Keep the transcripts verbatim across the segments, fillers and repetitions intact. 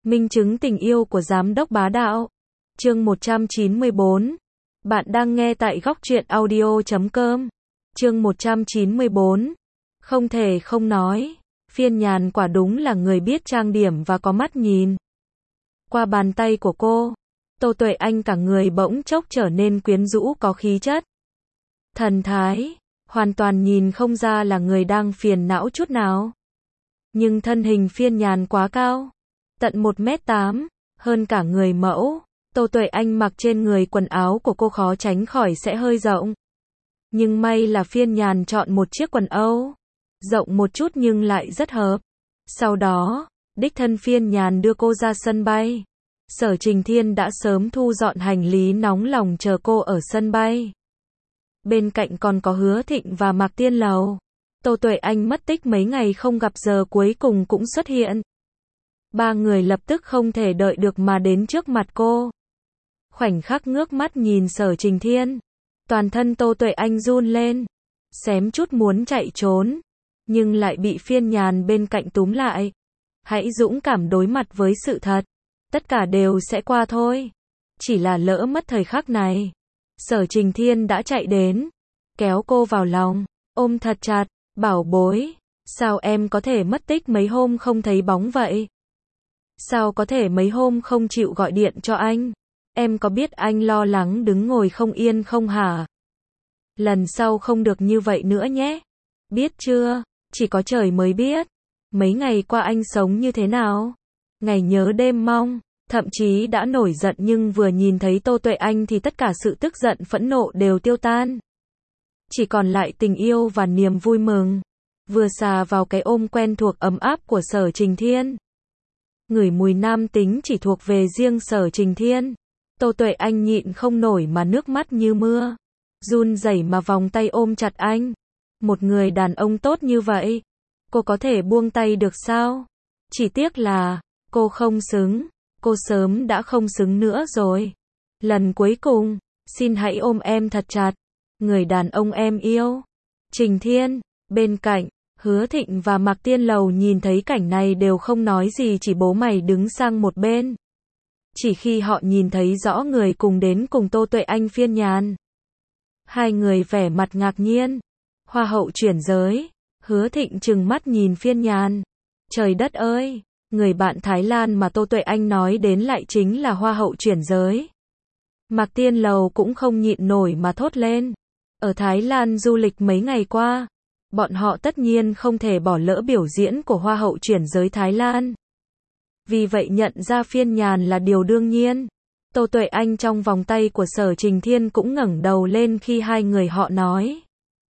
Minh chứng tình yêu của giám đốc bá đạo. Chương một trăm chín mươi bốn. Bạn đang nghe tại góc truyện audio chấm com. Chương một trăm chín mươi bốn. Không thể không nói, Phiên Nhàn quả đúng là người biết trang điểm và có mắt nhìn. Qua bàn tay của cô, Tô Tuệ Anh cả người bỗng chốc trở nên quyến rũ có khí chất. Thần thái, hoàn toàn nhìn không ra là người đang phiền não chút nào. Nhưng thân hình Phiên Nhàn quá cao, tận một mét tám, hơn cả người mẫu. Tô Tuệ Anh mặc trên người quần áo của cô khó tránh khỏi sẽ hơi rộng. Nhưng may là Phiên Nhàn chọn một chiếc quần âu rộng một chút nhưng lại rất hợp. Sau đó, đích thân Phiên Nhàn đưa cô ra sân bay. Sở Trình Thiên đã sớm thu dọn hành lý nóng lòng chờ cô ở sân bay. Bên cạnh còn có Hứa Thịnh và Mạc Tiên Lầu. Tô Tuệ Anh mất tích mấy ngày không gặp giờ cuối cùng cũng xuất hiện. Ba người lập tức không thể đợi được mà đến trước mặt cô. Khoảnh khắc ngước mắt nhìn Sở Trình Thiên, toàn thân Tô Tuệ Anh run lên, xém chút muốn chạy trốn, nhưng lại bị Phiên Nhàn bên cạnh túm lại. Hãy dũng cảm đối mặt với sự thật, tất cả đều sẽ qua thôi. Chỉ là lỡ mất thời khắc này. Sở Trình Thiên đã chạy đến, kéo cô vào lòng, ôm thật chặt, bảo bối, sao em có thể mất tích mấy hôm không thấy bóng vậy? Sao có thể mấy hôm không chịu gọi điện cho anh? Em có biết anh lo lắng đứng ngồi không yên không hả? Lần sau không được như vậy nữa nhé. Biết chưa? Chỉ có trời mới biết. Mấy ngày qua anh sống như thế nào? Ngày nhớ đêm mong, thậm chí đã nổi giận nhưng vừa nhìn thấy Tô Tuệ Anh thì tất cả sự tức giận phẫn nộ đều tiêu tan. Chỉ còn lại tình yêu và niềm vui mừng. Vừa xà vào cái ôm quen thuộc ấm áp của Sở Trình Thiên. Ngửi mùi nam tính chỉ thuộc về riêng Sở Trình Thiên. Tô Tuệ Anh nhịn không nổi mà nước mắt như mưa. Run rẩy mà vòng tay ôm chặt anh. Một người đàn ông tốt như vậy, cô có thể buông tay được sao? Chỉ tiếc là, cô không xứng. Cô sớm đã không xứng nữa rồi. Lần cuối cùng, xin hãy ôm em thật chặt. Người đàn ông em yêu. Trình Thiên, bên cạnh, Hứa Thịnh và Mạc Tiên Lầu nhìn thấy cảnh này đều không nói gì, chỉ bố mày đứng sang một bên. Chỉ khi họ nhìn thấy rõ người cùng đến cùng Tô Tuệ Anh Phiên Nhàn, hai người vẻ mặt ngạc nhiên. Hoa hậu chuyển giới. Hứa Thịnh trừng mắt nhìn Phiên Nhàn. Trời đất ơi, người bạn Thái Lan mà Tô Tuệ Anh nói đến lại chính là hoa hậu chuyển giới. Mạc Tiên Lầu cũng không nhịn nổi mà thốt lên. Ở Thái Lan du lịch mấy ngày qua, bọn họ tất nhiên không thể bỏ lỡ biểu diễn của hoa hậu chuyển giới Thái Lan. Vì vậy nhận ra Phiên Nhàn là điều đương nhiên. Tô Tuệ Anh trong vòng tay của Sở Trình Thiên cũng ngẩng đầu lên khi hai người họ nói.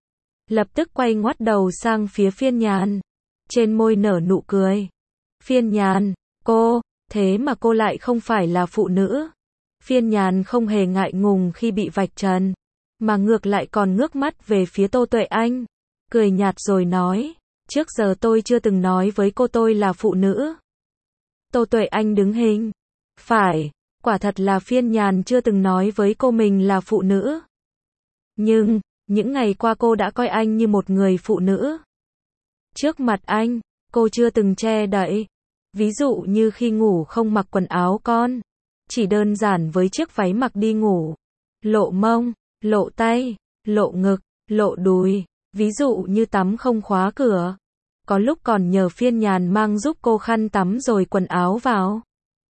Lập tức quay ngoắt đầu sang phía Phiên Nhàn. Trên môi nở nụ cười. Phiên Nhàn, cô, thế mà cô lại không phải là phụ nữ. Phiên Nhàn không hề ngại ngùng khi bị vạch trần, mà ngược lại còn ngước mắt về phía Tô Tuệ Anh. Cười nhạt rồi nói, trước giờ tôi chưa từng nói với cô tôi là phụ nữ. Tô Tuệ Anh đứng hình. Phải, quả thật là Phiên Nhàn chưa từng nói với cô mình là phụ nữ. Nhưng, những ngày qua cô đã coi anh như một người phụ nữ. Trước mặt anh, cô chưa từng che đậy. Ví dụ như khi ngủ không mặc quần áo con, chỉ đơn giản với chiếc váy mặc đi ngủ. Lộ mông, lộ tay, lộ ngực, lộ đùi. Ví dụ như tắm không khóa cửa. Có lúc còn nhờ Phiên Nhàn mang giúp cô khăn tắm rồi quần áo vào.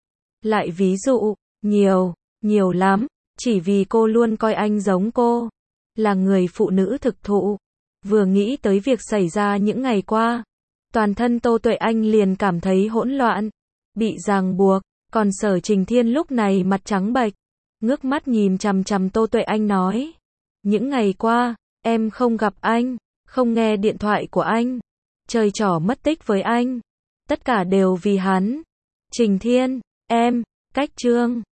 Lại ví dụ, nhiều, nhiều lắm, chỉ vì cô luôn coi anh giống cô, là người phụ nữ thực thụ. Vừa nghĩ tới việc xảy ra những ngày qua, toàn thân Tô Tuệ Anh liền cảm thấy hỗn loạn, bị ràng buộc, còn Sở Trình Thiên lúc này mặt trắng bệch, ngước mắt nhìn chằm chằm Tô Tuệ Anh nói. Những ngày qua, em không gặp anh, không nghe điện thoại của anh, chơi trò mất tích với anh. Tất cả đều vì hắn. Trình Thiên, em, cách Trương.